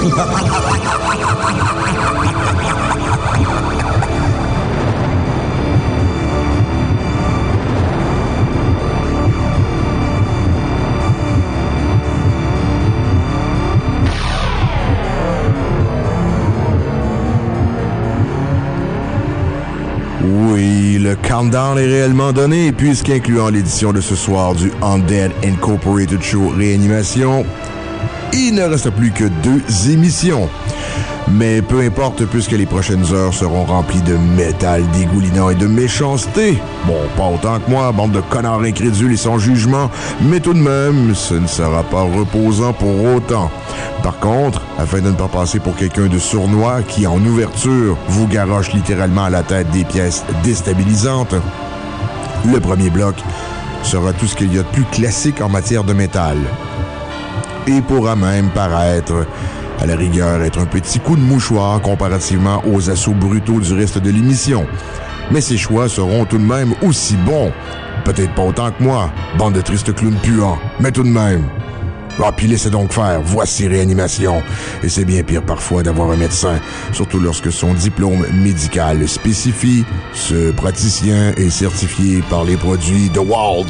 Oui, le countdown est réellement donné, puisqu'incluant l'édition de ce soir du Undead Incorporated Show Réanimation, il ne reste plus que 2 émissions. Mais peu importe, puisque les prochaines heures seront remplies de métal dégoulinant et de méchanceté. Bon, pas autant que moi, bande de connards incrédules et sans jugement, mais tout de même, ce ne sera pas reposant pour autant. Par contre, afin de ne pas passer pour quelqu'un de sournois qui, en ouverture, vous garoche littéralement à la tête des pièces déstabilisantes, le premier bloc sera tout ce qu'il y a de plus classique en matière de métal. Et pourra même paraître, à la rigueur, être un petit coup de mouchoir comparativement aux assauts brutaux du reste de l'émission. Mais ces choix seront tout de même aussi bons. Peut-être pas autant que moi, bande de tristes clowns puants, mais tout de même. Ah, puis laissez donc faire, voici Réanimation. Et c'est bien pire parfois d'avoir un médecin, surtout lorsque son diplôme médical le spécifie. Ce praticien est certifié par les produits de Walt.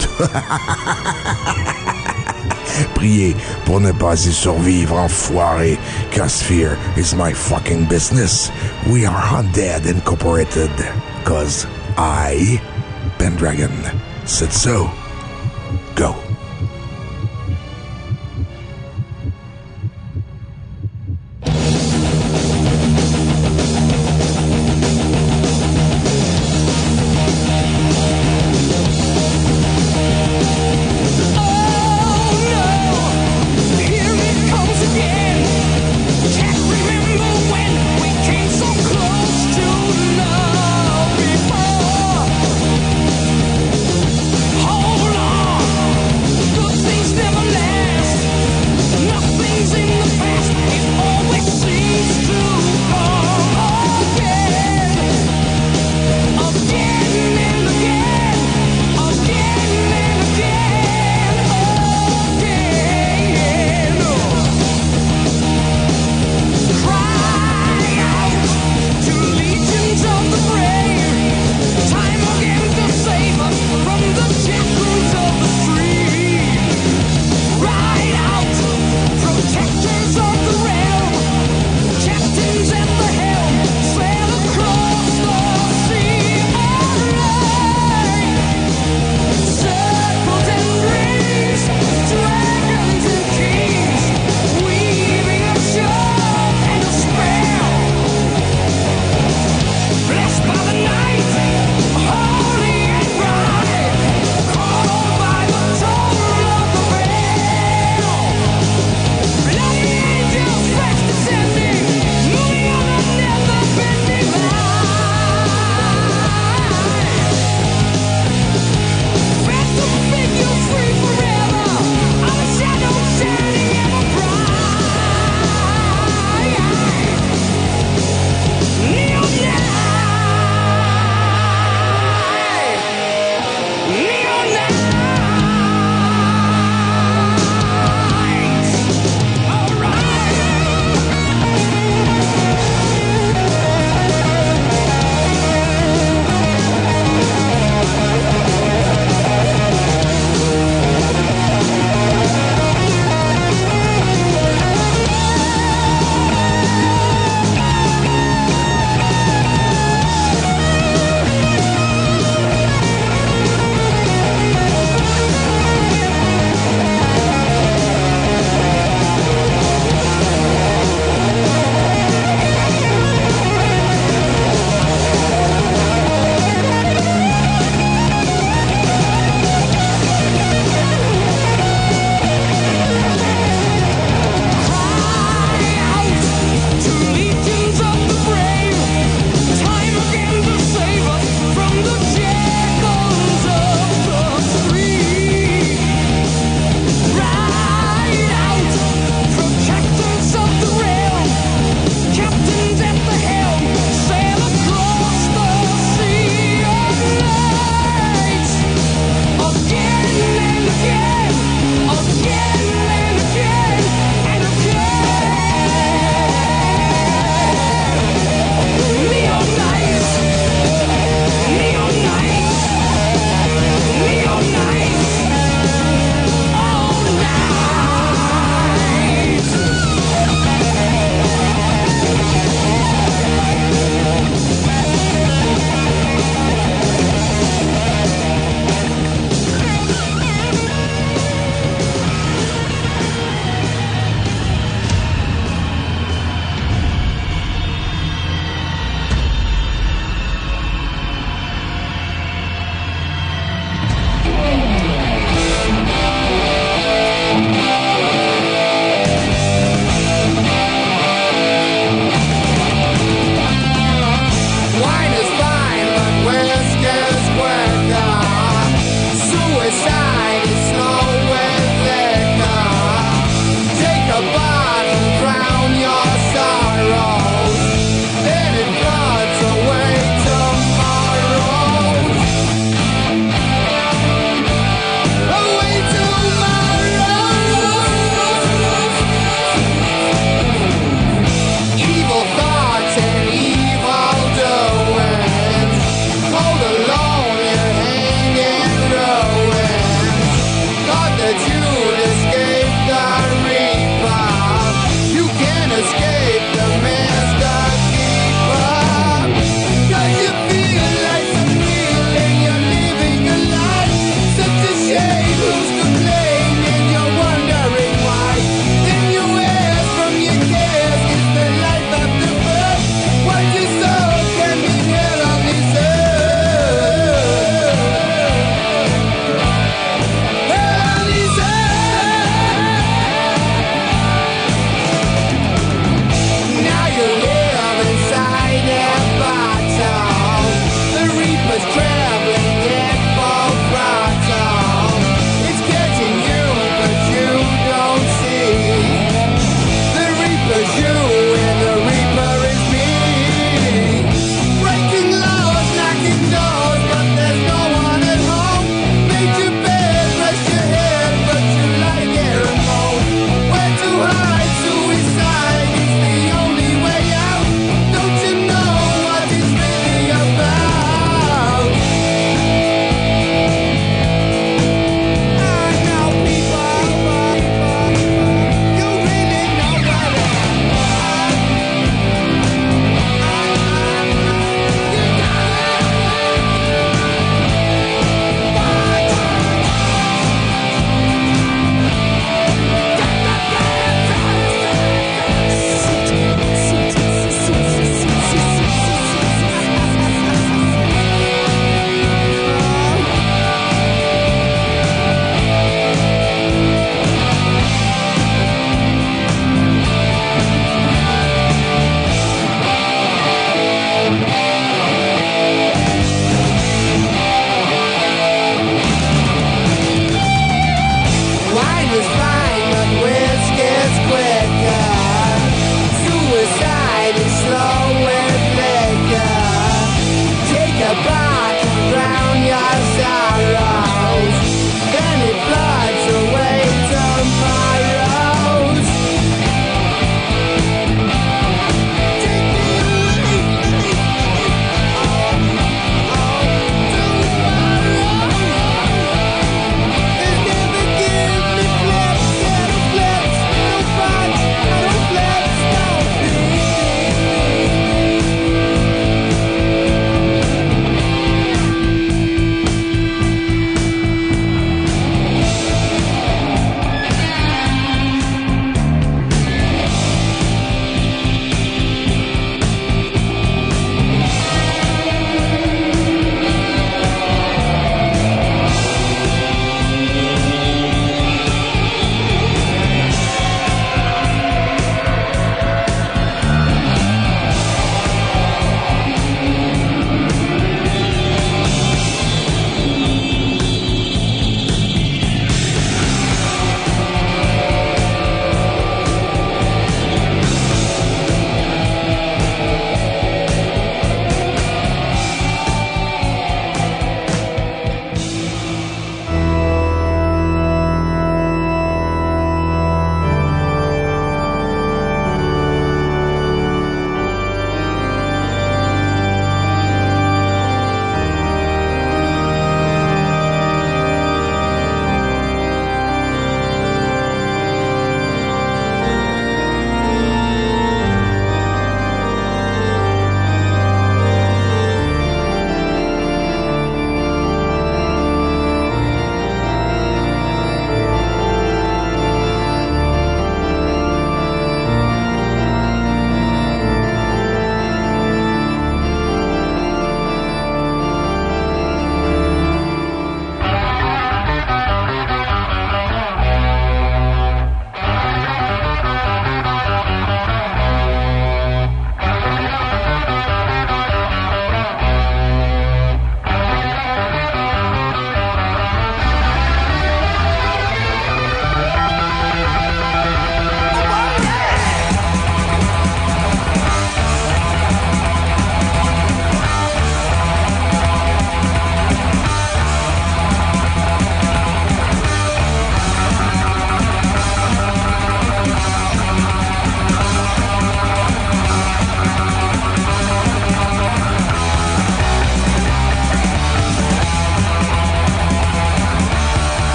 Priez pour ne pas y survivre, enfoiré, cause fear is my fucking business. We are Undead Incorporated, cause I, Pendragon, said so. Go. Hold on.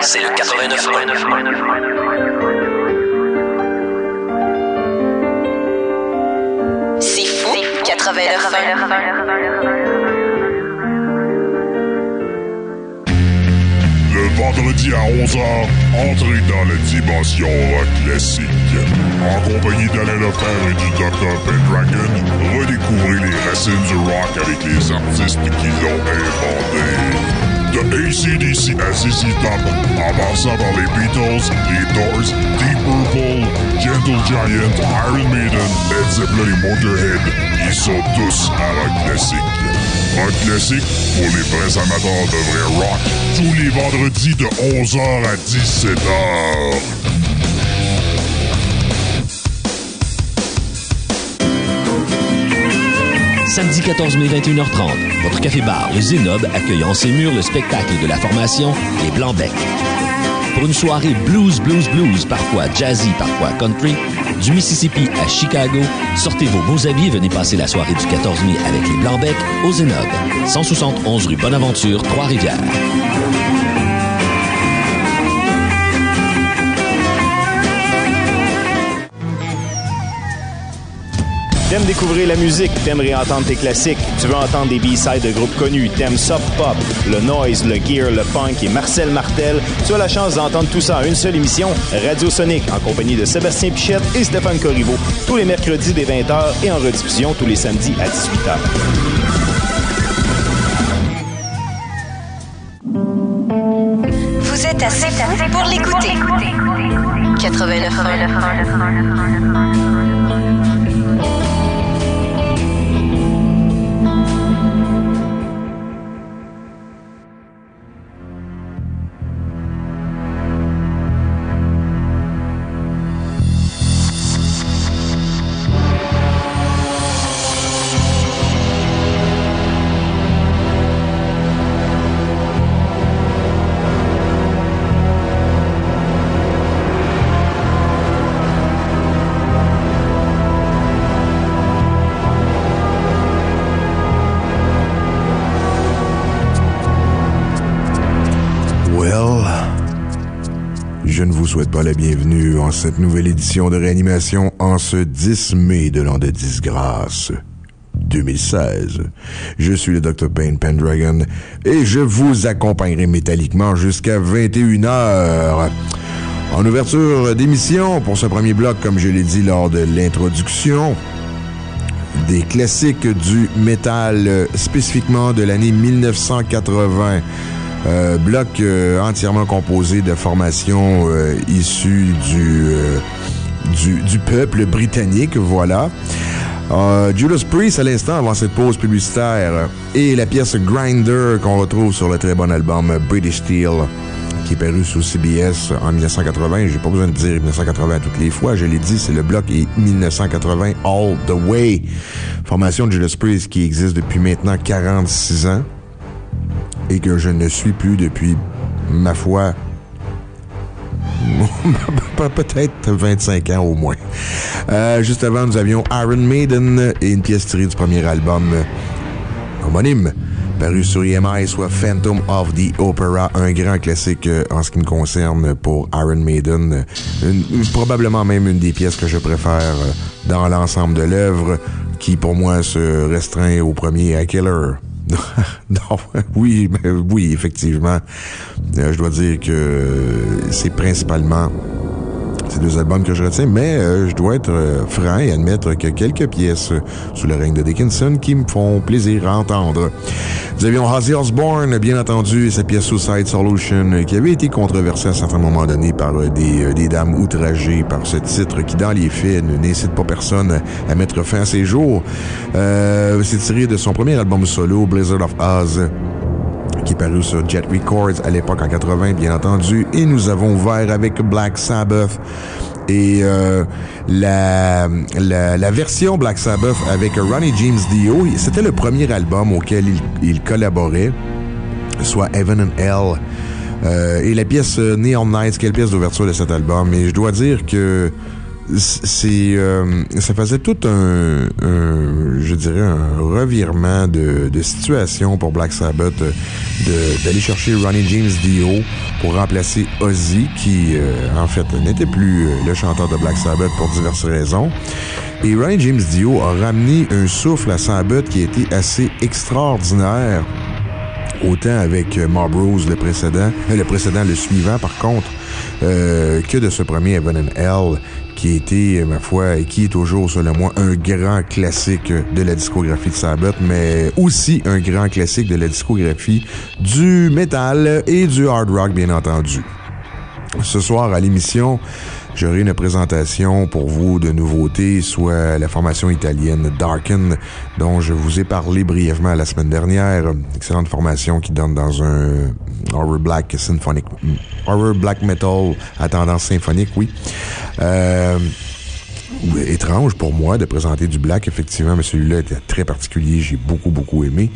c'est le 89.9. C'est fou, 89.9. Le vendredi à 11h, entrez dans la dimension rock classique. En compagnie d'Alain Lefebvre et du Dr. Pendragon, redécouvrez les racines du rock avec les artistes qui l'ont inventé. De AC/DC à ZZ Top, en passant par les Beatles, les Doors, Deep Purple, Gentle Giant, Iron Maiden, Led Zeppelin et Motorhead, ils sont tous à rock classique. Rock classique pour les vrais amateurs de vrai rock, tous les vendredis de 11h à 17h. Samedi 14 mai, 21h30, votre café-bar, le Zénob, accueille en ses murs le spectacle de la formation Les Blancs-Becs. Pour une soirée blues, parfois jazzy, parfois country, du Mississippi à Chicago, sortez vos beaux habits et venez passer la soirée du 14 mai avec Les Blancs-Becs au Zénob, 171 rue Bonaventure, Trois-Rivières. T'aimes découvrir la musique, t'aimes réentendre tes classiques, tu veux entendre des B-sides de groupes connus, t'aimes soft pop, le noise, le gear, le punk et Marcel Martel, tu as la chance d'entendre tout ça en une seule émission, Radio Sonic, en compagnie de Sébastien Pichette et Stéphane Corriveau, tous les mercredis dès 20h et en rediffusion tous les samedis à 18h. Vous êtes assez fou pour l'écouter. 89.9. Je ne vous souhaite pas la bienvenue en cette nouvelle édition de réanimation en ce 10 mai de l'an de disgrâce 2016. Je suis le Dr. Payne Pendragon et je vous accompagnerai métalliquement jusqu'à 21h. En ouverture d'émission, pour ce premier bloc, comme je l'ai dit lors de l'introduction, des classiques du métal, spécifiquement de l'année 1980. Bloc entièrement composé de formations issues du peuple britannique, voilà. Judas Priest à l'instant avant cette pause publicitaire et la pièce Grinder qu'on retrouve sur le très bon album British Steel qui est paru sous CBS en 1980. J'ai pas besoin de dire 1980 toutes les fois, je l'ai dit, c'est le bloc 1980 All the Way. Formation de Judas Priest qui existe depuis maintenant 46 ans. Et que je ne suis plus depuis, ma foi, peut-être 25 ans au moins. Juste avant, nous avions Iron Maiden et une pièce tirée du premier album homonyme, paru sur EMI, soit Phantom of the Opera, un grand classique en ce qui me concerne pour Iron Maiden. Probablement même une des pièces que je préfère dans l'ensemble de l'œuvre, qui pour moi se restreint au premier à Killer. Non, oui, effectivement. Je dois dire que c'est principalement ces deux albums que je retiens, mais je dois être franc et admettre qu'il y a quelques pièces sous le règne de Dickinson qui me font plaisir à entendre. Nous avions Ozzy Osbourne, bien entendu, et sa pièce Suicide Solution, qui avait été controversée à un certain moment donné par des dames outragées par ce titre qui, dans les faits, n'incite pas personne à mettre fin à ses jours. C'est tiré de son premier album solo, Blizzard of Oz, qui est paru sur Jet Records à l'époque en 80, bien entendu. Et nous avons ouvert avec Black Sabbath et la version Black Sabbath avec Ronnie James Dio. C'était le premier album auquel il collaborait, soit Heaven and Hell. Et la pièce Neon Nights, qui est la pièce d'ouverture de cet album. Et je dois dire que ça faisait tout je dirais, un revirement de situation pour Black Sabbath d'aller chercher Ronnie James Dio pour remplacer Ozzy, qui, en fait, n'était plus le chanteur de Black Sabbath pour diverses raisons. Et Ronnie James Dio a ramené un souffle à Sabbath qui a été assez extraordinaire, autant avec Marbrose, le suivant, par contre, que de ce premier Heaven and Hell, qui a été, ma foi, et qui est toujours, selon moi, un grand classique de la discographie de Sabbath, mais aussi un grand classique de la discographie du metal et du hard rock, bien entendu. Ce soir, à l'émission, j'aurai une présentation pour vous de nouveautés, soit la formation italienne Darken, dont je vous ai parlé brièvement la semaine dernière. Excellente formation qui donne dans un horror black metal à tendance symphonique, oui. Étrange pour moi de présenter du black, effectivement, mais celui-là était très particulier, j'ai beaucoup aimé.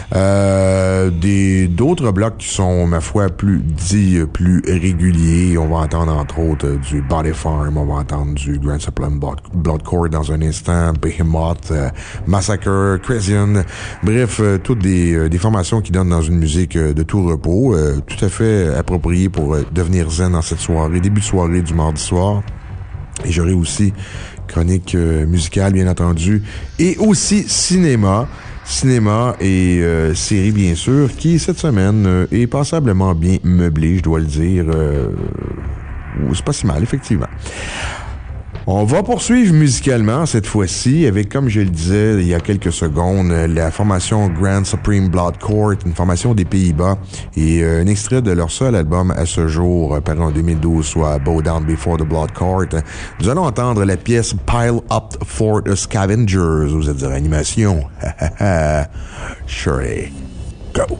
D'autres blocs qui sont, ma foi, plus réguliers. On va entendre, entre autres, du Body Farm, on va entendre du Grand Sublime Blood Court dans un instant, Behemoth, Massacre, Crisian, bref, toutes des formations qui donnent dans une musique de tout repos, tout à fait appropriée pour devenir zen dans cette soirée, début de soirée du mardi soir. Et j'aurai aussi chronique musicale, bien entendu, et aussi cinéma et série, bien sûr, qui, cette semaine, est passablement bien meublée, je dois le dire. C'est pas si mal, effectivement. On va poursuivre musicalement cette fois-ci avec, comme je le disais il y a quelques secondes, la formation Grand Supreme Blood Court, une formation des Pays-Bas, et un extrait de leur seul album à ce jour, paru en 2012, soit Bow Down Before the Blood Court. Nous allons entendre la pièce Pile Up for the Scavengers. Vous êtes de réanimation. Surely. Go.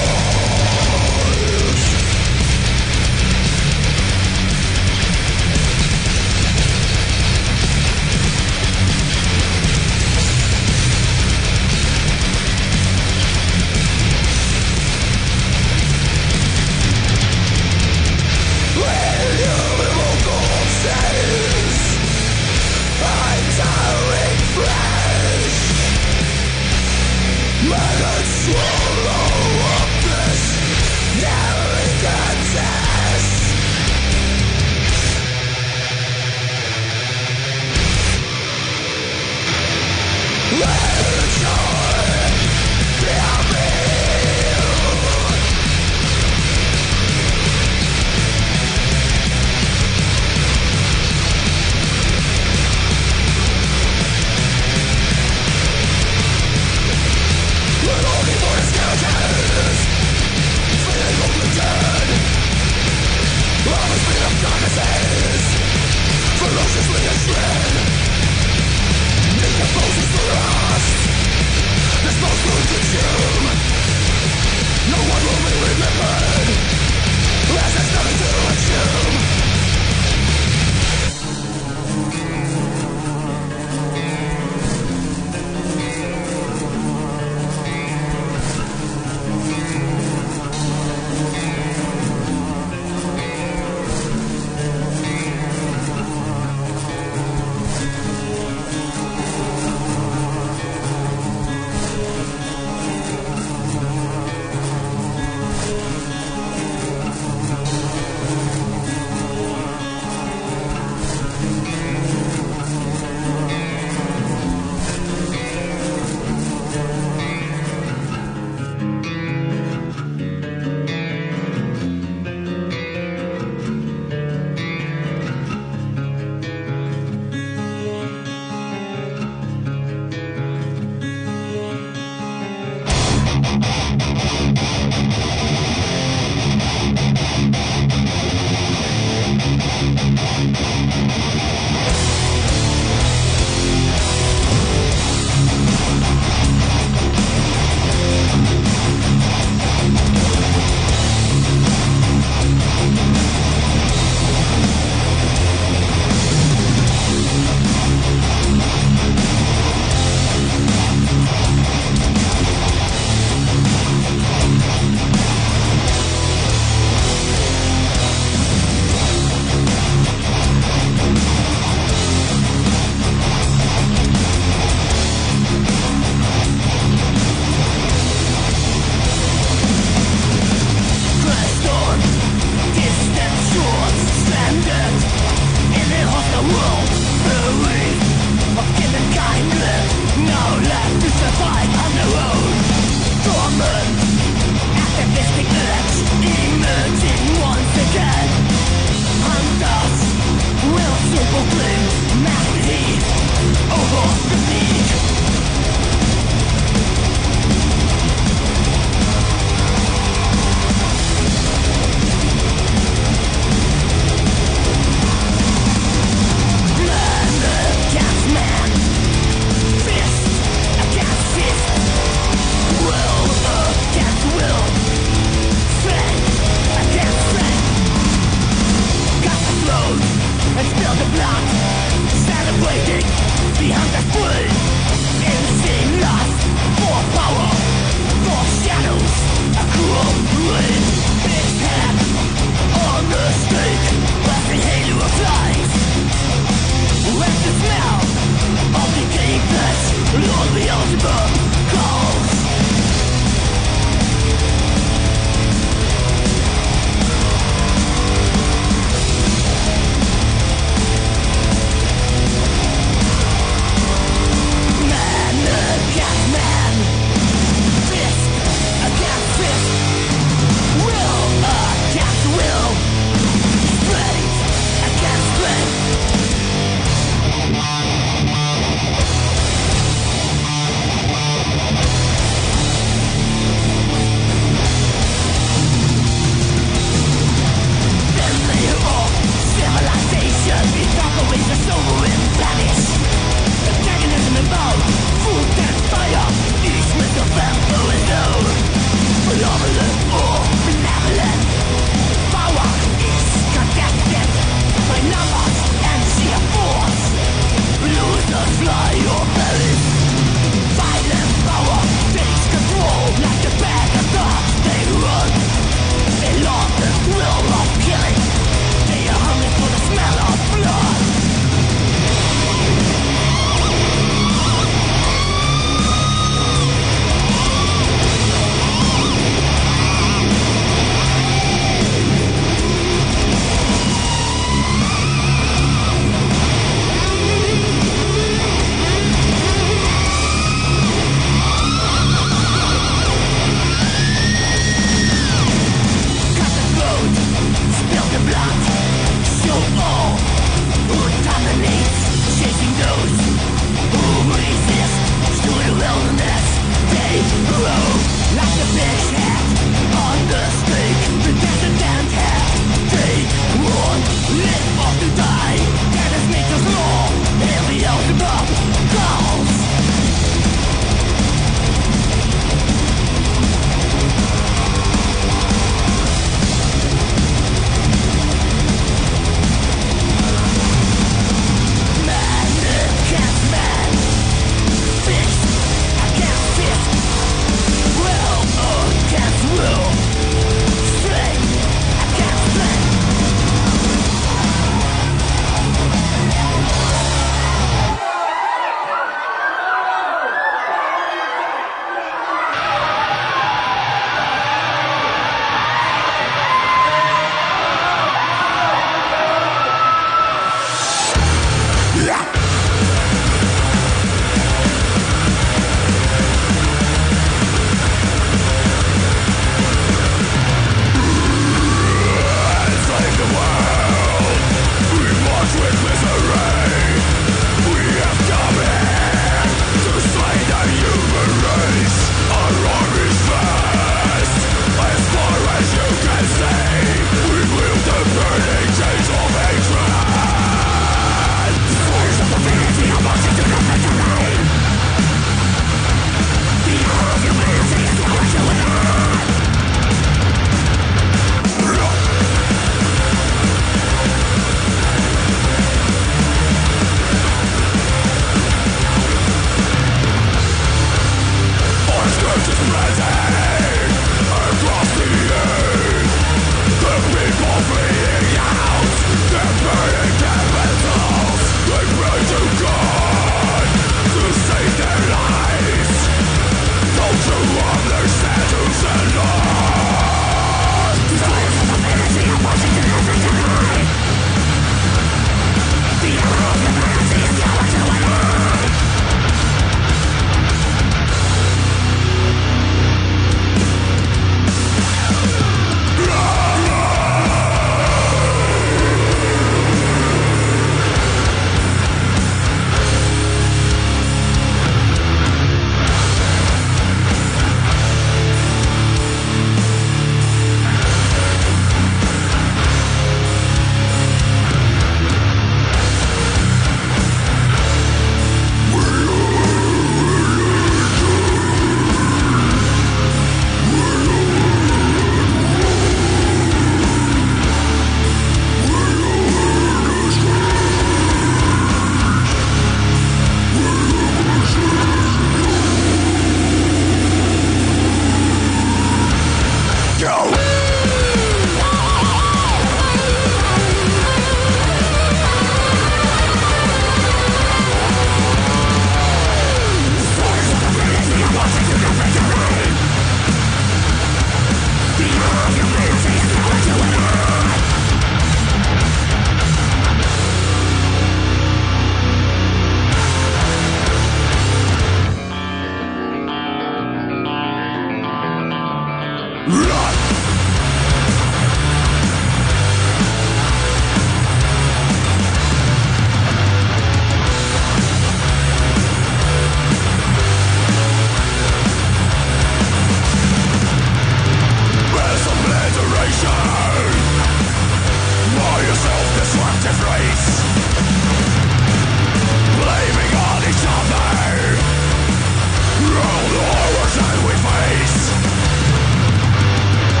All the horrors that we face.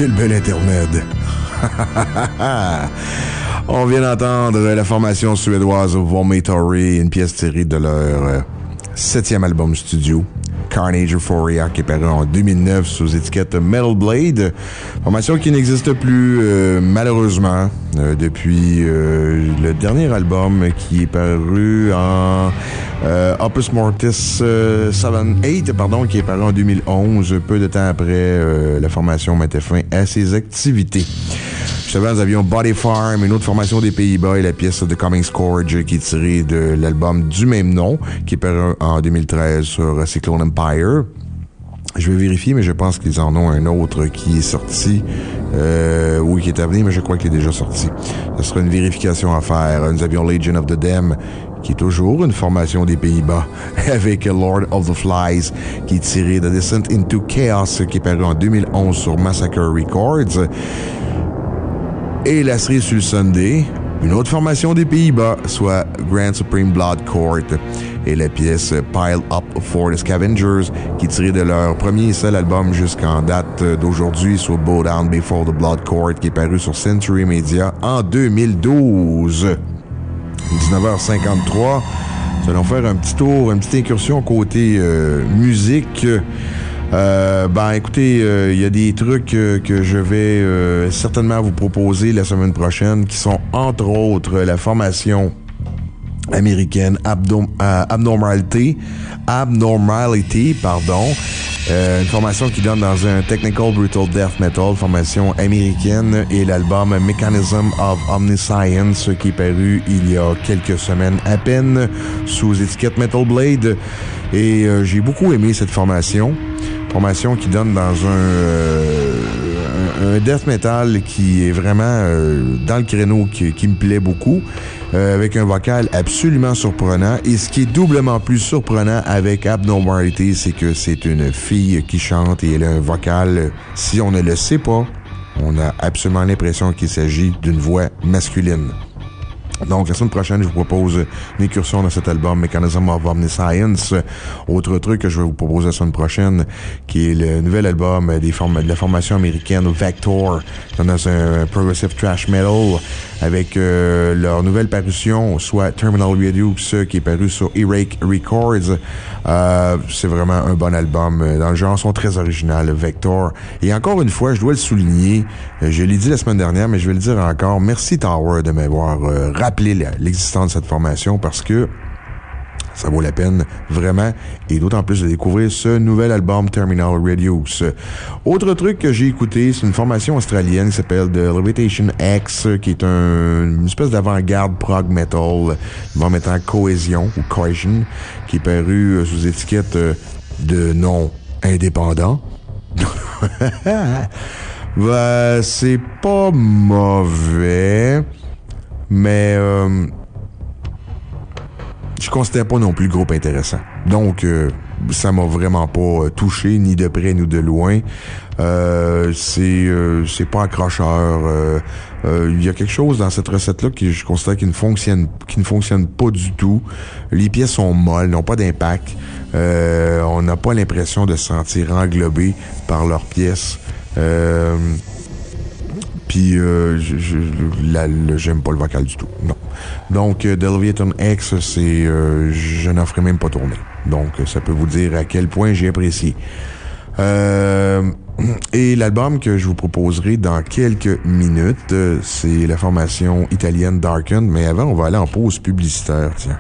quel bel intermède. On vient d'entendre la formation suédoise Vomitory, une pièce tirée de leur 7e album studio, Carnage Euphoria, qui est paru en 2009 sous étiquette Metal Blade. Formation qui n'existe plus, malheureusement, depuis le dernier album qui est paru en Opus Mortis 7-8, pardon, qui est paru en 2011, peu de temps après la formation mettait fin à ses activités. Justement, nous avions Body Farm, une autre formation des Pays-Bas, et la pièce The Coming Scourge, qui est tirée de l'album du même nom, qui est paru en 2013 sur Cyclone Empire. Je vais vérifier, mais je pense qu'ils en ont un autre qui est sorti, ou qui est à venir, mais je crois qu'il est déjà sorti. Ce sera une vérification à faire. Nous avions Legion of the Dam, qui est toujours une formation des Pays-Bas, avec Lord of the Flies, qui est tiré de Descent into Chaos, qui est paru en 2011 sur Massacre Records. Et la série sur le Sunday, une autre formation des Pays-Bas, soit Grand Supreme Blood Court, et la pièce Pile Up for the Scavengers, qui est tirée de leur premier et seul album jusqu'en date d'aujourd'hui, sur Bow Down Before the Blood Court, qui est paru sur Century Media en 2012. 19h53, nous allons faire un petit tour, une petite incursion côté musique. Écoutez, il y a des trucs que je vais certainement vous proposer la semaine prochaine, qui sont entre autres la formation américaine Abnormality, une formation qui donne dans un Technical Brutal Death Metal, formation américaine, et l'album Mechanism of Omniscience, qui est paru il y a quelques semaines à peine sous étiquette Metal Blade, et j'ai beaucoup aimé cette formation qui donne dans un death metal qui est vraiment dans le créneau qui me plaît beaucoup, avec un vocal absolument surprenant. Et ce qui est doublement plus surprenant avec Abnormality, c'est que c'est une fille qui chante, et elle a un vocal, si on ne le sait pas, on a absolument l'impression qu'il s'agit d'une voix masculine. Donc, la semaine prochaine, je vous propose une incursion dans cet album, Mechanism of Omniscience. Autre truc que je vais vous proposer la semaine prochaine, qui est le nouvel album de la formation américaine Vector, dans un progressive thrash metal, avec leur nouvelle parution, soit Terminal Redux, qui est paru sur Erake Records. C'est vraiment un bon album dans le genre, sont très original, Vector. Et encore une fois, je dois le souligner, je l'ai dit la semaine dernière, mais je vais le dire encore, merci Tower de m'avoir rappelé l'existence de cette formation, parce que ça vaut la peine, vraiment, et d'autant plus de découvrir ce nouvel album Terminal Redux. Autre truc que j'ai écouté, c'est une formation australienne qui s'appelle The Levitation X, qui est une espèce d'avant-garde prog metal, en mettant Cohesion, ou Cohesion, qui est paru sous étiquette de nom indépendant. C'est pas mauvais, mais je considère pas non plus le groupe intéressant. Donc, ça m'a vraiment pas touché, ni de près ni de loin. C'est pas accrocheur. Il y a quelque chose dans cette recette-là que je considère qui ne fonctionne pas du tout. Les pièces sont molles, n'ont pas d'impact. On n'a pas l'impression de se sentir englobé par leurs pièces. Puis j'aime pas le vocal du tout. Non. Donc, The Leviathan X, je n'en ferai même pas tourner. Donc, ça peut vous dire à quel point j'ai apprécié. Et l'album que je vous proposerai dans quelques minutes, c'est la formation italienne Darkened. Mais avant, on va aller en pause publicitaire, tiens.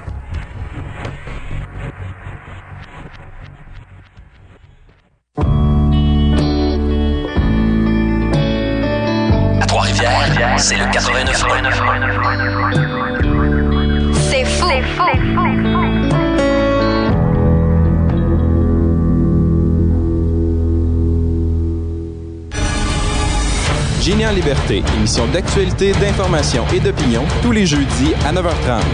C'est le 89.9. C'est fou. Génie en liberté, émission d'actualité, d'information et d'opinion, tous les jeudis à 9h30.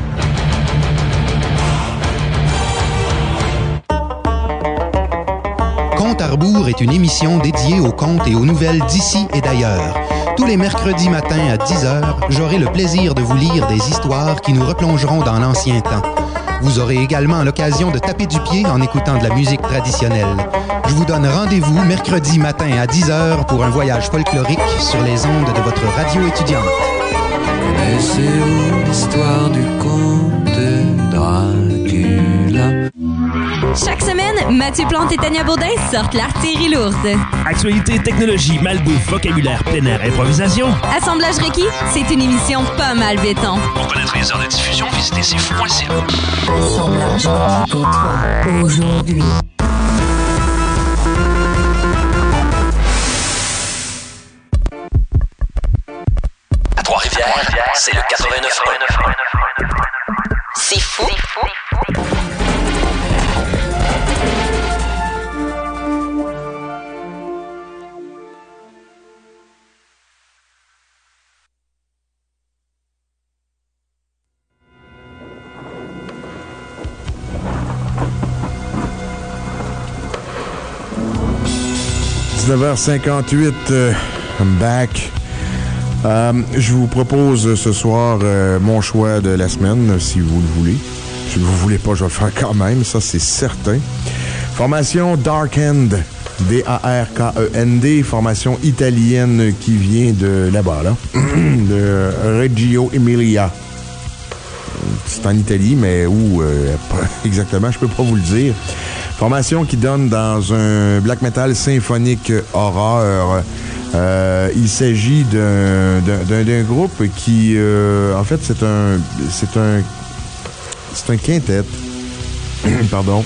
Contes à rebours est une émission dédiée aux contes et aux nouvelles d'ici et d'ailleurs. Tous les mercredis matins à 10h, j'aurai le plaisir de vous lire des histoires qui nous replongeront dans l'ancien temps. Vous aurez également l'occasion de taper du pied en écoutant de la musique traditionnelle. Je vous donne rendez-vous mercredi matin à 10h pour un voyage folklorique sur les ondes de votre radio étudiante. Connaissez-vous l'histoire du comte Dracula? Chaque semaine, Mathieu Plante et Tania Baudin sortent l'artillerie lourde. Actualité, technologie, malbouffe, vocabulaire, plein air, improvisation. Assemblage requis, c'est une émission pas mal béton. Pour connaître les heures de diffusion, visitez cfou.ca. Assemblage requis pour toi, aujourd'hui. À Trois-Rivières, c'est le 89.9. C'est fou. « 19h58, I'm back. Je vous propose ce soir mon choix de la semaine, si vous le voulez. Si vous ne voulez pas, je vais le faire quand même, ça c'est certain. Formation Darkend, D-A-R-K-E-N-D, formation italienne qui vient de là-bas, là, de Reggio Emilia. C'est en Italie, mais où exactement, je peux pas vous le dire. Formation qui donne dans un black metal symphonique horreur. Il s'agit d'un groupe qui, en fait, c'est un quintet, pardon,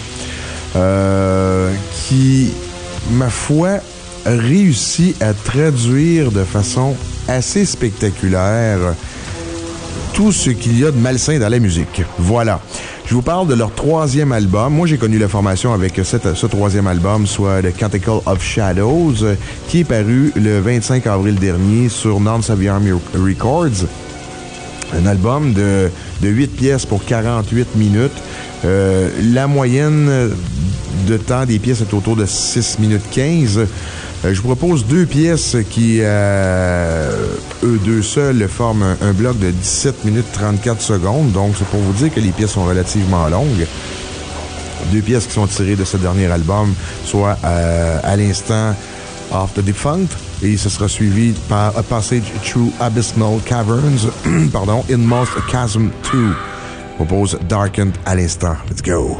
qui, ma foi, réussit à traduire de façon assez spectaculaire tout ce qu'il y a de malsain dans la musique. Voilà. Je vous parle de leur troisième album. Moi, j'ai connu la formation avec ce troisième album, soit The Canticle of Shadows, qui est paru le 25 avril dernier sur Non-Saviarmy Records. Un album de 8 pièces pour 48 minutes. La moyenne de temps des pièces est autour de 6 minutes 15. Je vous propose deux pièces qui, eux deux seuls, forment un bloc de 17 minutes 34 secondes. Donc, c'est pour vous dire que les pièces sont relativement longues. Deux pièces qui sont tirées de ce dernier album, soit à l'instant Of the Defunct, et ce sera suivi par A Passage Through Abyssal Caverns, pardon, Inmost Chasm 2. Je propose Darkened à l'instant. Let's go!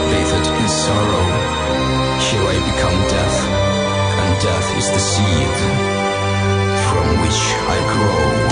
bathed in sorrow, shall I become death, and death is the seed from which I grow.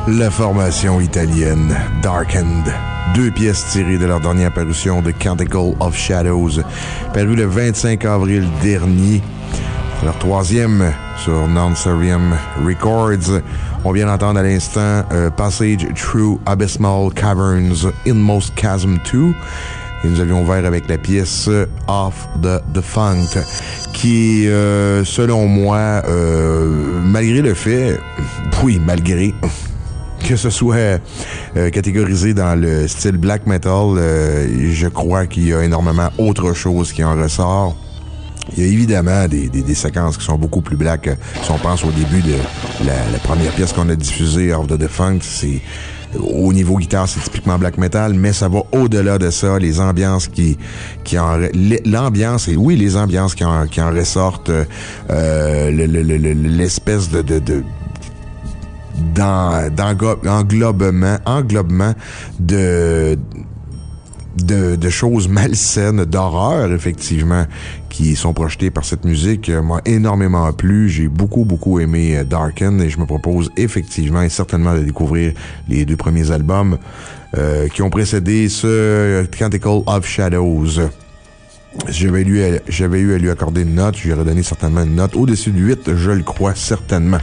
La formation italienne Darkened. 2 pièces tirées de leur dernière parution de Canticle of Shadows, paru le 25 avril dernier. Leur 3e sur Non-Serium Records. On vient d'entendre à l'instant Passage Through Abyssmal Caverns, Inmost Chasm 2. Et nous avions ouvert avec la pièce Off the Defunct, qui, selon moi, malgré le fait, oui, malgré que ce soit catégorisé dans le style black metal, je crois qu'il y a énormément autre chose qui en ressort. Il y a évidemment des séquences qui sont beaucoup plus black. Si on pense au début de la première pièce qu'on a diffusée, Off the Defunct, c'est au niveau guitare, c'est typiquement black metal, mais ça va au-delà de ça. Les ambiances l'ambiance, et oui, les ambiances qui en ressortent, l'espèce d'englobement de choses malsaines, d'horreur, effectivement, qui sont projetées par cette musique, m'a énormément plu. J'ai beaucoup aimé Darken, et je me propose effectivement et certainement de découvrir les 2 premiers albums qui ont précédé ce Canticle of Shadows. J'avais eu à lui accorder une note, je lui aurais donné certainement une note au-dessus de 8, je le crois certainement.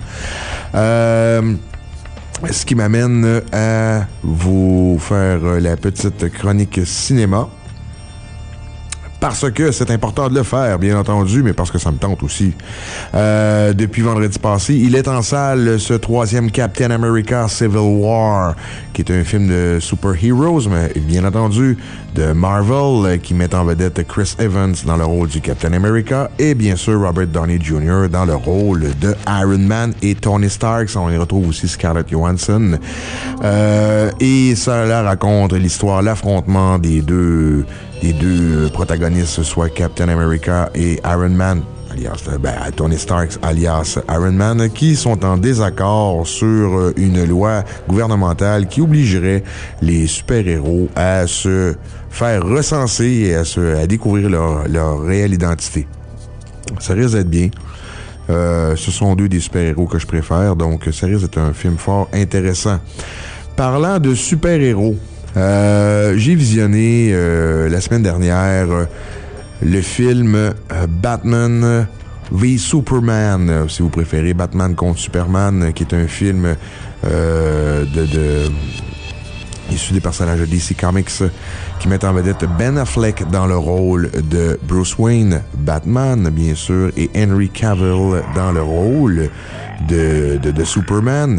Ce qui m'amène à vous faire la petite chronique cinéma. Parce que c'est important de le faire, bien entendu, mais parce que ça me tente aussi. Depuis vendredi passé, il est en salle ce 3e Captain America Civil War, qui est un film de super-heroes, mais bien entendu de Marvel, qui met en vedette Chris Evans dans le rôle du Captain America, et bien sûr Robert Downey Jr. dans le rôle de Iron Man et Tony Stark. On y retrouve aussi Scarlett Johansson. Et ça raconte l'histoire, l'affrontement des deux protagonistes, soit Captain America et Iron Man, alias Tony Stark, alias Iron Man, qui sont en désaccord sur une loi gouvernementale qui obligerait les super-héros à se faire recenser et à découvrir leur réelle identité. Ça risque d'être bien. Ce sont 2 des super-héros que je préfère, donc ça risque d'être un film fort intéressant. Parlant de super-héros, j'ai visionné la semaine dernière le film Batman v Superman, si vous préférez, Batman contre Superman, qui est un film issu des personnages de DC Comics, qui met en vedette Ben Affleck dans le rôle de Bruce Wayne, Batman, bien sûr, et Henry Cavill dans le rôle de Superman.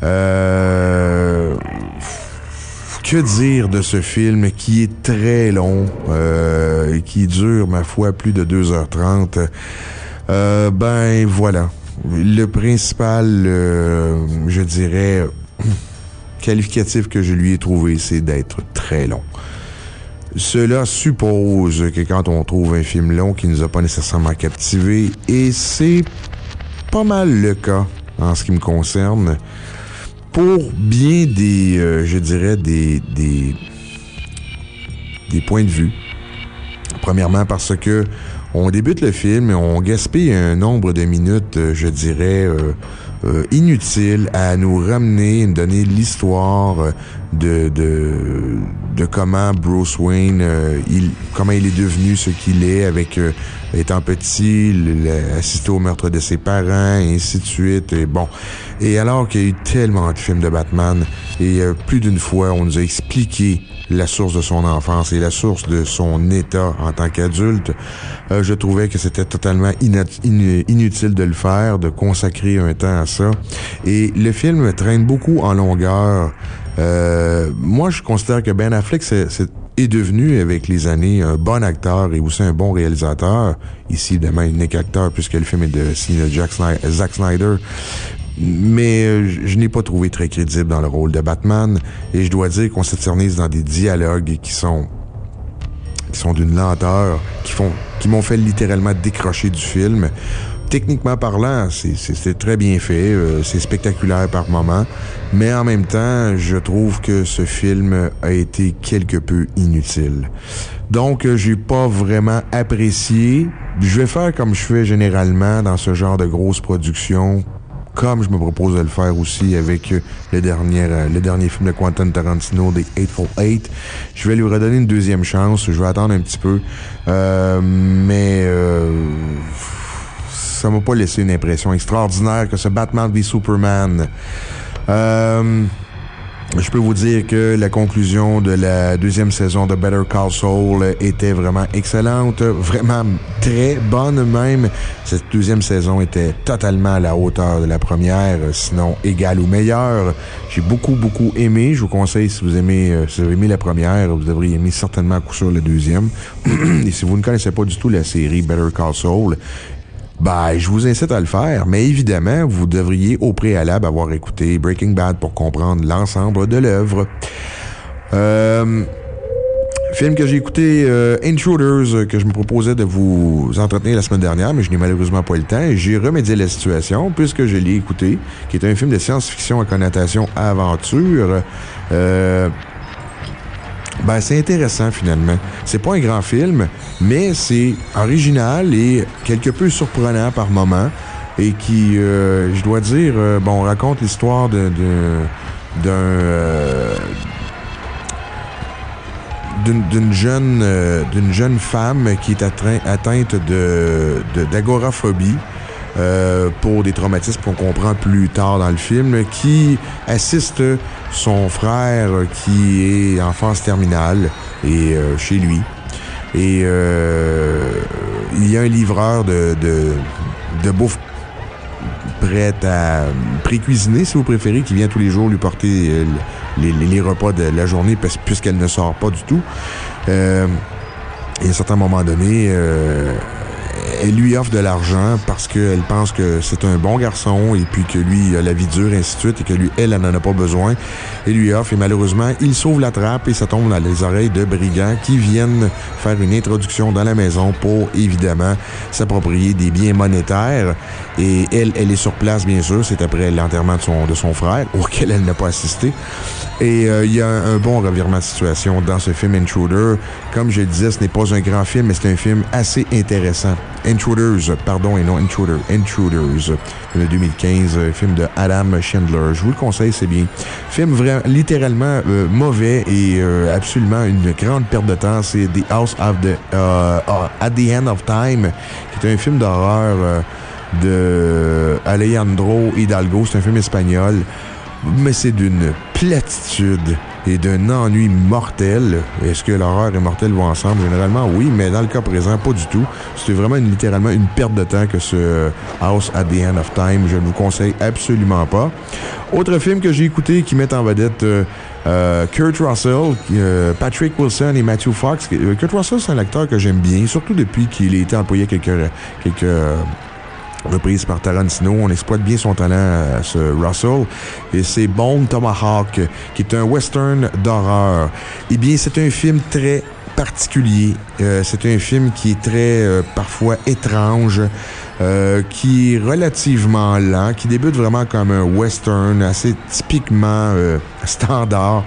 Que dire de ce film qui est très long, qui dure, ma foi, plus de 2h30. Ben voilà. Le principal, je dirais, qualificatif que je lui ai trouvé, c'est d'être très long. Cela suppose que quand on trouve un film long qui nous a pas nécessairement captivés, et c'est pas mal le cas en ce qui me concerne, pour bien je dirais, des points de vue. Premièrement, parce que on débute le film et on gaspille un nombre de minutes, je dirais, inutile à nous ramener, nous donner l'histoire de comment Bruce Wayne, comment il est devenu ce qu'il est avec étant petit, assister au meurtre de ses parents, et ainsi de suite. Et bon. Et alors qu'il y a eu tellement de films de Batman, et plus d'une fois, on nous a expliqué la source de son enfance et la source de son état en tant qu'adulte, je trouvais que c'était totalement inutile de le faire, de consacrer un temps à ça. Et le film traîne beaucoup en longueur. Moi, je considère que Ben Affleck est devenu, avec les années, un bon acteur et aussi un bon réalisateur. Ici, évidemment, il n'est qu'acteur puisque le film est de Zack Snyder. Mais je n'ai pas trouvé très crédible dans le rôle de Batman, et je dois dire qu'on s'éternise dans des dialogues qui sont d'une lenteur, qui m'ont fait littéralement décrocher du film. Techniquement parlant, c'est très bien fait, c'est spectaculaire par moments, mais en même temps, je trouve que ce film a été quelque peu inutile. Donc, j'ai pas vraiment apprécié. Je vais faire comme je fais généralement dans ce genre de grosses productions, comme je me propose de le faire aussi avec le dernier film de Quentin Tarantino, The Hateful Eight. Je vais lui redonner une deuxième chance. Je vais attendre un petit peu. Mais ça m'a pas laissé une impression extraordinaire que ce Batman v Superman. Je peux vous dire que la conclusion de la deuxième saison de Better Call Saul était vraiment excellente, vraiment très bonne même. Cette deuxième saison était totalement à la hauteur de la première, sinon égale ou meilleure. J'ai beaucoup aimé. Je vous conseille, si vous avez aimé la première, vous devriez aimer certainement à coup sûr la deuxième. Et si vous ne connaissez pas du tout la série Better Call Saul, je vous incite à le faire, mais évidemment, vous devriez au préalable avoir écouté Breaking Bad pour comprendre l'ensemble de l'œuvre. Film que j'ai écouté, Intruders, que je me proposais de vous entretenir la semaine dernière, mais je n'ai malheureusement pas eu le temps, et j'ai remédié à la situation puisque je l'ai écouté, qui est un film de science-fiction à connotation aventure. C'est intéressant, finalement. C'est pas un grand film, mais c'est original et quelque peu surprenant par moments. Et qui, je dois dire, on raconte l'histoire d'une jeune femme qui est atteinte d'agoraphobie. Pour des traumatismes qu'on comprend plus tard dans le film, qui assiste son frère qui est en phase terminale et chez lui. Et il y a un livreur de bouffe prête à pré-cuisiner, si vous préférez, qui vient tous les jours lui porter les repas de la journée puisqu'elle ne sort pas du tout. Et à un certain moment donné, elle lui offre de l'argent parce qu'elle pense que c'est un bon garçon et puis que lui a la vie dure, ainsi de suite, et que elle n'en a pas besoin. Elle lui offre et malheureusement, il sauve la trappe et ça tombe dans les oreilles de brigands qui viennent faire une introduction dans la maison pour, évidemment, s'approprier des biens monétaires. Et elle est sur place, bien sûr. C'est après l'enterrement de son frère, auquel elle n'a pas assisté. Et il y a un bon revirement de situation dans ce film Intruder. Comme je le disais, ce n'est pas un grand film, mais c'est un film assez intéressant. Intruders, pardon, et non Intruder. Intruders, le 2015, film de Adam Chandler. Je vous le conseille, c'est bien. Film vraiment, littéralement mauvais et absolument une grande perte de temps. C'est The House of at the End of Time, qui est un film d'horreur de Alejandro Hidalgo. C'est un film espagnol, mais c'est d'une platitude et d'un ennui mortel. Est-ce que l'horreur et mortel vont ensemble? Généralement, oui, mais dans le cas présent, pas du tout. C'était vraiment littéralement une perte de temps que ce House at the End of Time. Je ne vous conseille absolument pas. Autre film que j'ai écouté qui met en vedette Kurt Russell, Patrick Wilson et Matthew Fox. Kurt Russell, c'est un acteur que j'aime bien, surtout depuis qu'il a été employé quelques reprise par Tarantino. On exploite bien son talent à ce Russell. Et c'est Bone Tomahawk, qui est un western d'horreur. Eh bien, c'est un film très particulier. C'est un film qui est très, parfois, étrange, qui est relativement lent, qui débute vraiment comme un western assez typiquement standard,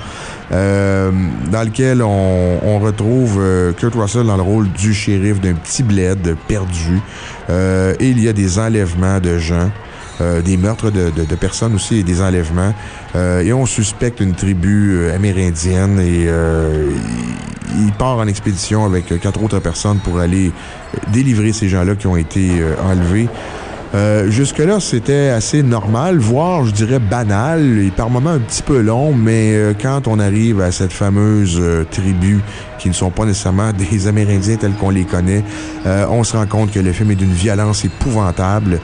dans lequel on retrouve Kurt Russell dans le rôle du shérif d'un petit bled perdu. Et il y a des enlèvements de gens, des meurtres de personnes aussi et des enlèvements. Et on suspecte une tribu amérindienne et il part en expédition avec 4 autres personnes pour aller délivrer ces gens-là qui ont été enlevés. Jusque-là, c'était assez normal, voire, je dirais, banal et par moments un petit peu long, mais quand on arrive à cette fameuse tribu qui ne sont pas nécessairement des Amérindiens tels qu'on les connaît, on se rend compte que le film est d'une violence épouvantable,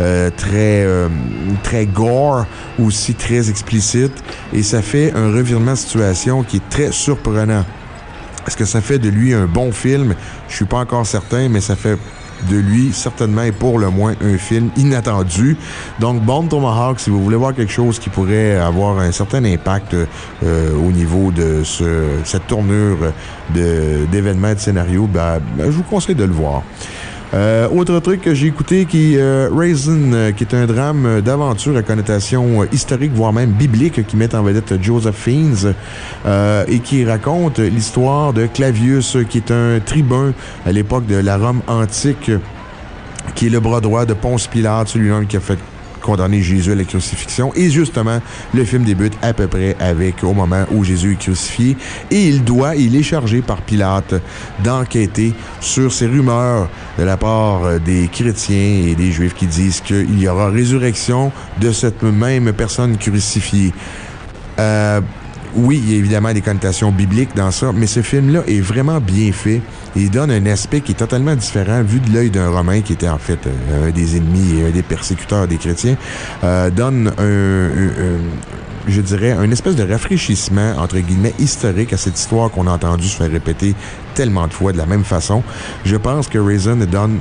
très gore, aussi très explicite, et ça fait un revirement de situation qui est très surprenant. Est-ce que ça fait de lui un bon film? Je suis pas encore certain, mais ça fait de lui, certainement et pour le moins, un film inattendu. Donc, Bone Tomahawk, si vous voulez voir quelque chose qui pourrait avoir un certain impact au niveau de cette tournure d'événements et de scénarios, je vous conseille de le voir. Autre truc que j'ai écouté qui est Raisin, qui est un drame d'aventure à connotation historique, voire même biblique, qui met en vedette Joseph Fiennes et qui raconte l'histoire de Clavius, qui est un tribun à l'époque de la Rome antique, qui est le bras droit de Ponce Pilate, celui-là qui a fait condamner Jésus à la crucifixion. Et justement, le film débute à peu près avec au moment où Jésus est crucifié. Et il est chargé par Pilate d'enquêter sur ces rumeurs de la part des chrétiens et des Juifs qui disent qu'il y aura résurrection de cette même personne crucifiée. Oui, il y a évidemment des connotations bibliques dans ça, mais ce film-là est vraiment bien fait. Il donne un aspect qui est totalement différent, vu de l'œil d'un Romain qui était en fait un des ennemis et un des persécuteurs des chrétiens. Donne je dirais, un espèce de rafraîchissement, entre guillemets, historique à cette histoire qu'on a entendu se faire répéter tellement de fois de la même façon. Je pense que Raisin donne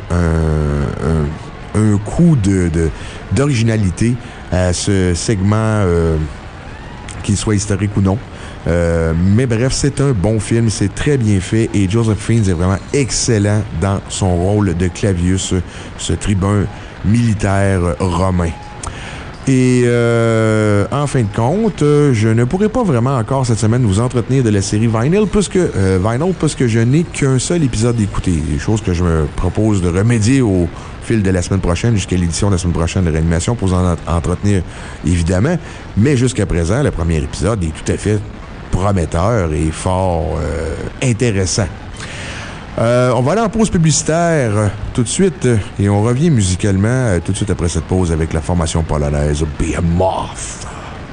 un coup d'originalité à ce segment, qu'il soit historique ou non. Mais bref, c'est un bon film, c'est très bien fait et Joseph Fiennes est vraiment excellent dans son rôle de Clavius, ce tribun militaire romain. Et en fin de compte, je ne pourrai pas vraiment encore cette semaine vous entretenir de la série Vinyl, puisque je n'ai qu'un seul épisode d'écouter. Des choses que je me propose de remédier au fil de la semaine prochaine, jusqu'à l'édition de la semaine prochaine de Réanimation, pour vous en entretenir évidemment. Mais jusqu'à présent, le premier épisode est tout à fait prometteur et fort intéressant. On va aller en pause publicitaire tout de suite et on revient musicalement tout de suite après cette pause avec la formation polonaise Behemoth.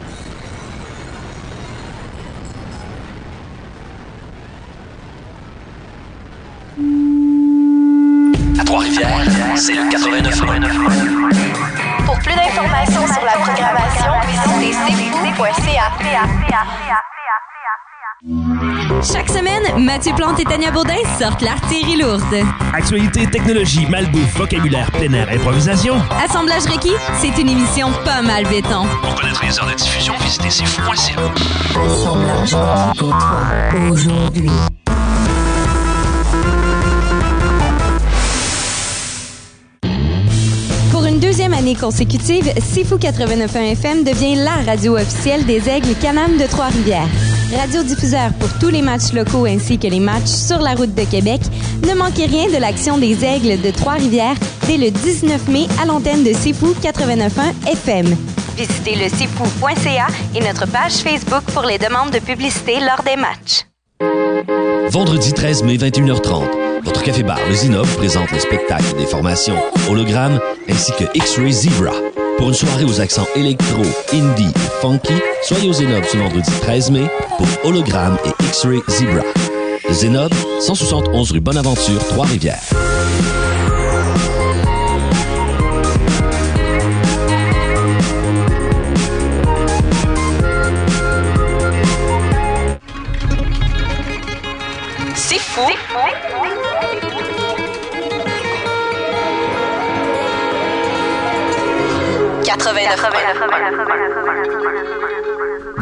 À Trois-Rivières, c'est le 89.9. Pour plus d'informations sur la programmation, visitez cfou.ca. Chaque semaine, Mathieu Plante et Tania Baudin sortent l'artillerie lourde. Actualité, technologie, malbouffe, vocabulaire, plein air, improvisation. Assemblage requis, c'est une émission pas mal béton. Pour connaître les heures de diffusion, visitez cfou.ca. Assemblage requis pour toi, aujourd'hui. Pour une deuxième année consécutive, CFOU 89.1 FM devient la radio officielle des Aigles Can-Am de Trois-Rivières. Radiodiffuseur pour tous les matchs locaux ainsi que les matchs sur la route de Québec, ne manquez rien de l'action des Aigles de Trois-Rivières dès le 19 mai à l'antenne de CFOU 89.1 FM. Visitez le cfou.ca et notre page Facebook pour les demandes de publicité lors des matchs. Vendredi 13 mai, 21h30, votre café-bar Le Zinob présente le spectacle des formations Hologramme ainsi que X-Ray Zebra. Pour une soirée aux accents électro, indie et funky, soyez au Zénob ce vendredi 13 mai pour Hologramme et X-Ray Zebra. Le Zénob, 171 rue Bonaventure, Trois-Rivières. C'est fou. 89.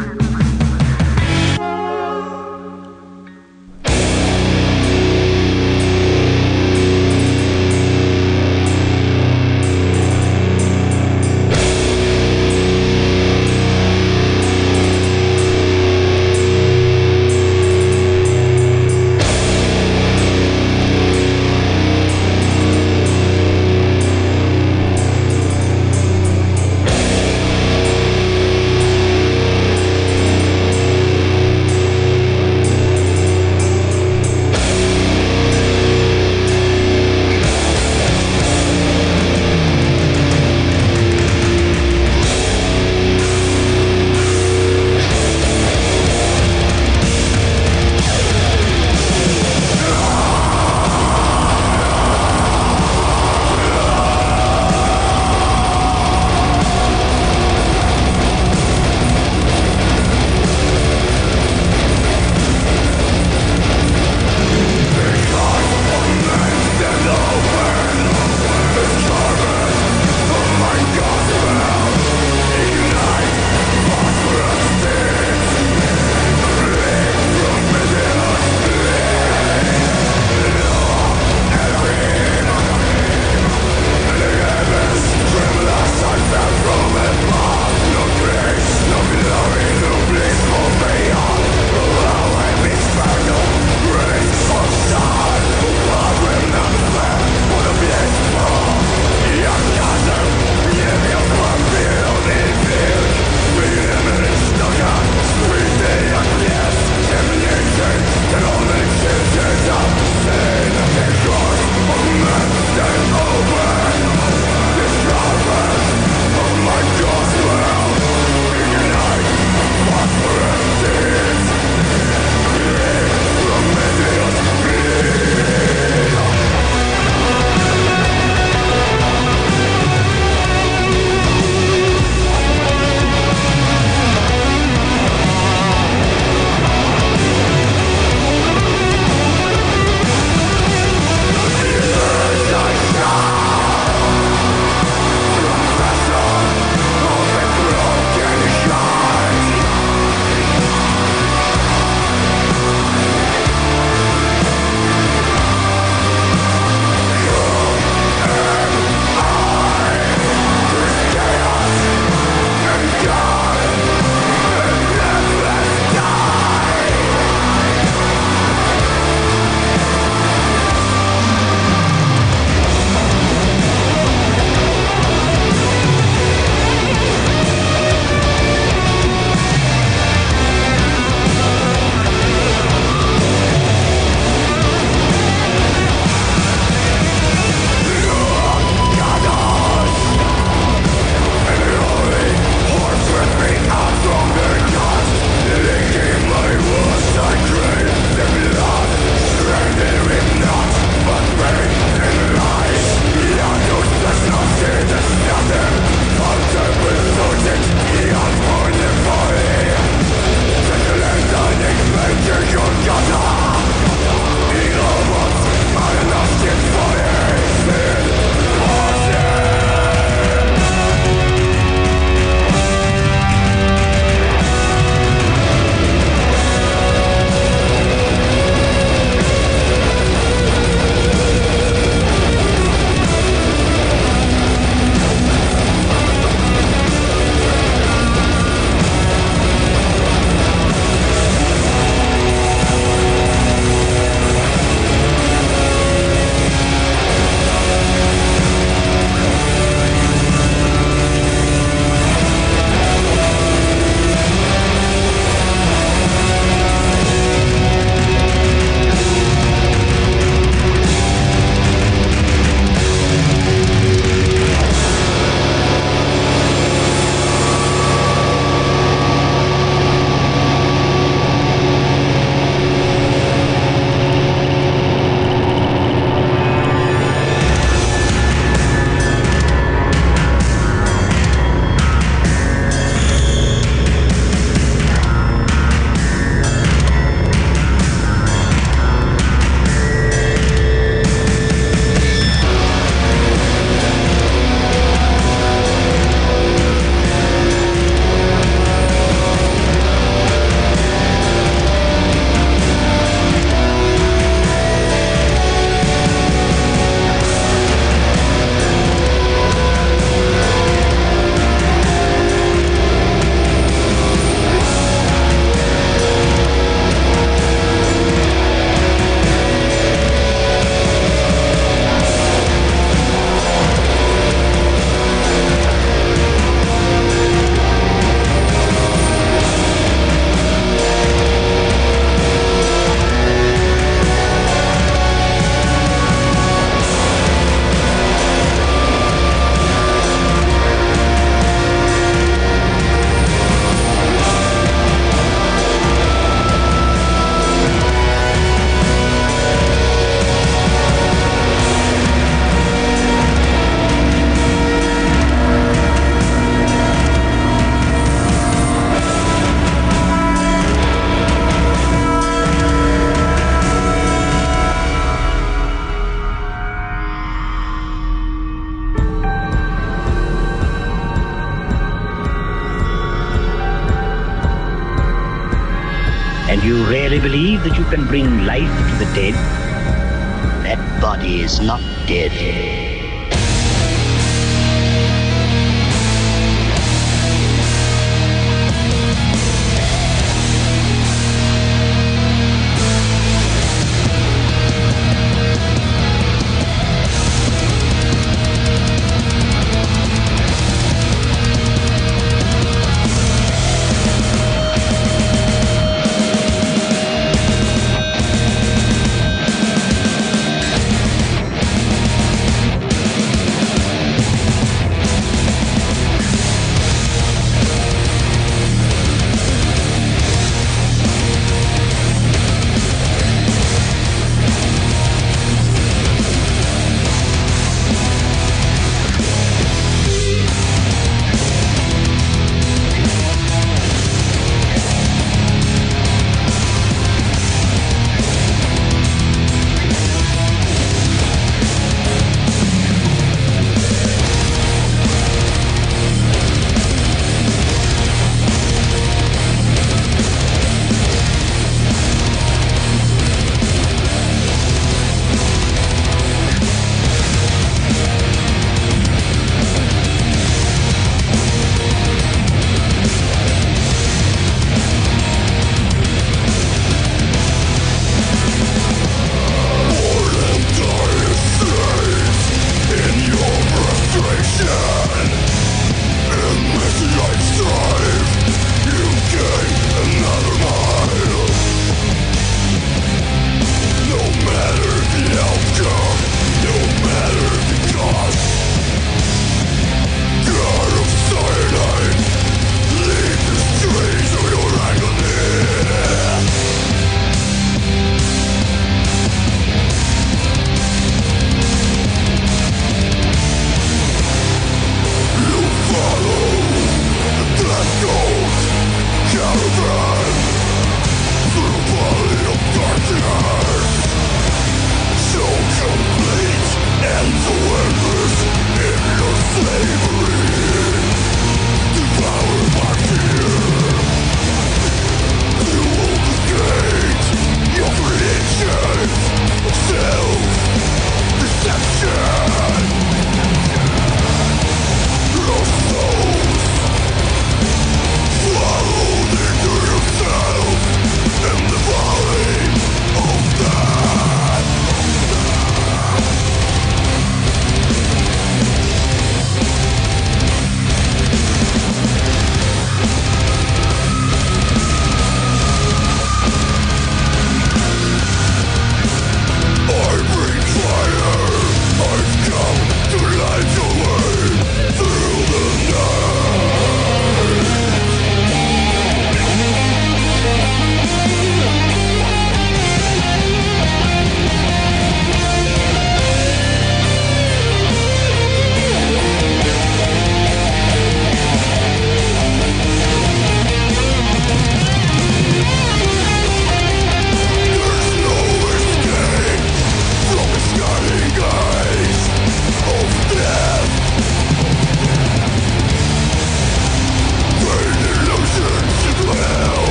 And you really believe that you can bring life to the dead? That body is not dead.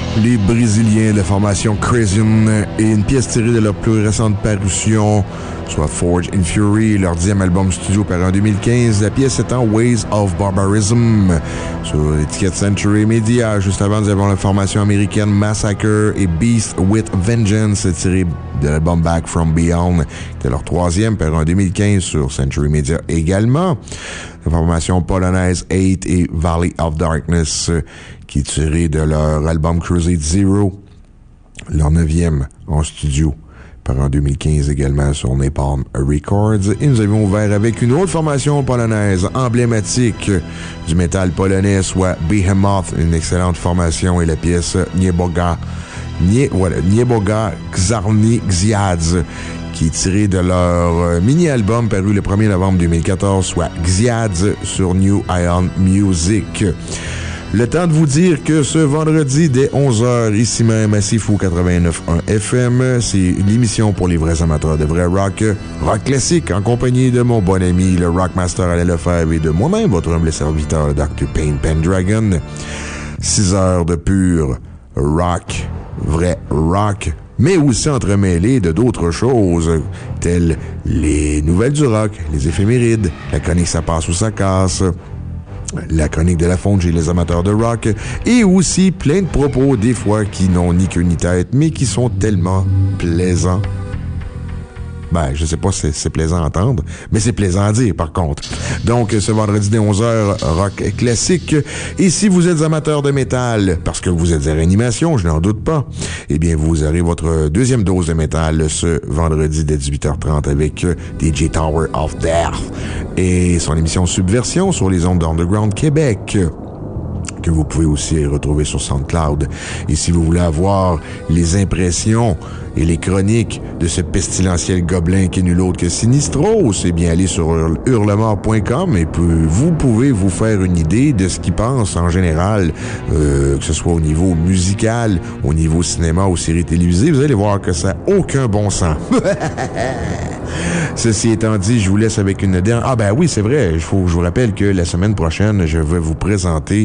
les Brésiliens de la formation Crazion et une pièce tirée de leur plus récente parution, soit Forge in Fury, leur 10e album studio paru en 2015. La pièce étant Ways of Barbarism sur l'étiquette Century Media. Juste avant, nous avons la formation américaine Massacre et Beast with Vengeance, tiré de l'album Back from Beyond, qui était leur 3e paru en 2015 sur Century Media également. La formation polonaise 8 et Valley of Darkness, qui est tiré de leur album Crusade Zero, leur 9e en studio, paru en 2015 également sur Napalm Records. Et nous avions ouvert avec une autre formation polonaise emblématique du métal polonais, soit Behemoth, une excellente formation, et la pièce Nieboga Czarny Xiadz, qui est tiré de leur mini-album paru le 1er novembre 2014, soit Xiadz sur New Ion Music. Le temps de vous dire que ce vendredi, dès 11h, ici même à Sifu 89.1 FM, c'est l'émission pour les vrais amateurs de vrai rock classique, en compagnie de mon bon ami, le Rockmaster Alain Lefebvre, et de moi-même, votre humble serviteur, Dr. Payne Pendragon. 6 heures de pur rock, vrai rock, mais aussi entremêlé de d'autres choses, telles les nouvelles du rock, les éphémérides, la chronique Ça passe ou ça casse, la chronique de la fonte chez les amateurs de rock, et aussi plein de propos, des fois, qui n'ont ni queue ni tête, mais qui sont tellement plaisants. Ben, je sais pas si c'est plaisant à entendre, mais c'est plaisant à dire, par contre. Donc, ce vendredi dès 11h, rock classique. Et si vous êtes amateur de métal, parce que vous êtes à Réanimation, je n'en doute pas, eh bien, vous aurez votre deuxième dose de métal ce vendredi dès 18h30 avec DJ Tower of Death et son émission Subversion sur les ondes d'Underground Québec, que vous pouvez aussi retrouver sur SoundCloud. Et si vous voulez avoir les impressions et les chroniques de ce pestilentiel gobelin qui est nul autre que Sinistros, eh bien, allez sur hurlemort.com et vous pouvez vous faire une idée de ce qu'il pense en général, que ce soit au niveau musical, au niveau cinéma, aux séries télévisées. Vous allez voir que ça n'a aucun bon sens. Ceci étant dit, je vous laisse avec une dernière... Ah ben oui, c'est vrai, je vous rappelle que la semaine prochaine, je vais vous présenter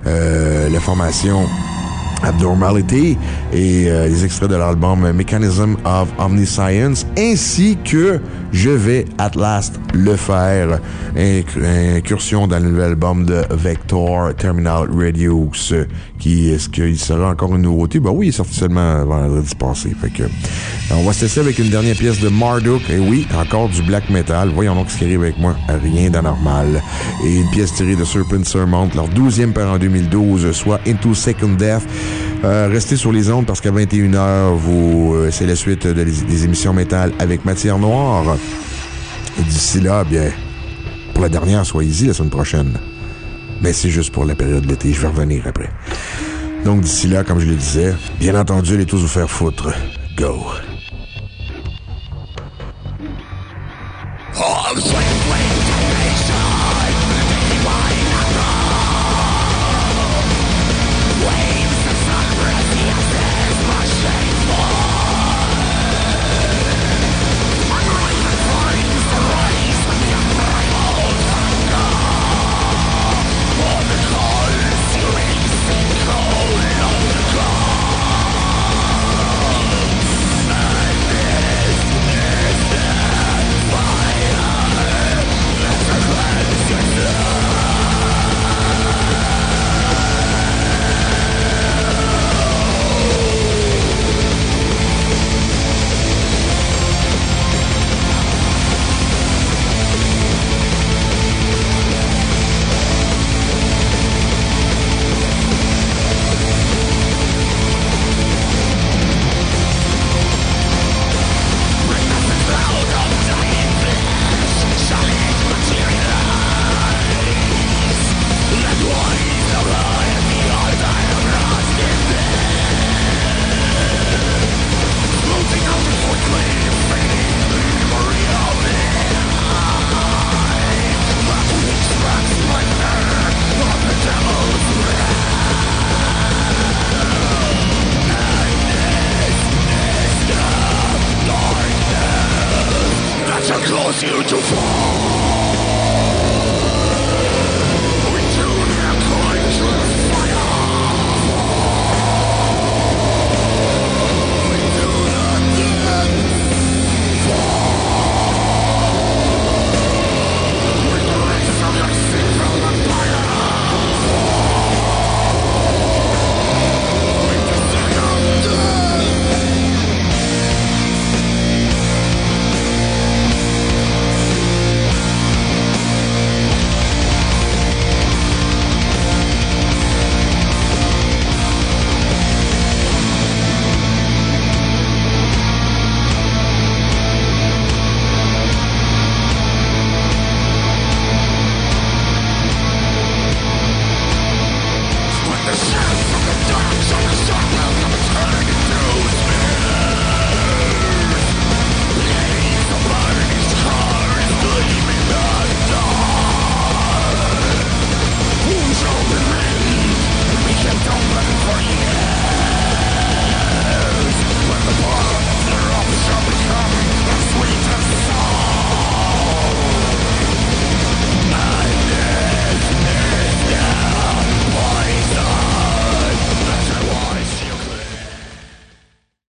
la formation Abnormality et les extraits de l'album Mechanism of Omniscience, ainsi que je vais at last le faire, incursion dans le nouvel album de Vector, Terminal Radius, qui est-ce qu'il sera encore une nouveauté? Ben oui, il est sorti seulement vendredi passé. Fait que on va se tester avec une dernière pièce de Marduk, et oui, encore du black metal. Voyons donc ce qui arrive avec moi, rien d'anormal. Et une pièce tirée de Serpent Surmount, leur 12e par en 2012, soit Into Second Death. Restez sur les ondes parce qu'à 21h, c'est la suite des émissions métal avec Matière Noire. Et d'ici là, bien, pour la dernière, soyez-y la semaine prochaine. Mais c'est juste pour la période de l'été, je vais revenir après. Donc d'ici là, comme je le disais, bien entendu, allez tous vous faire foutre. Go! Cause you to fall.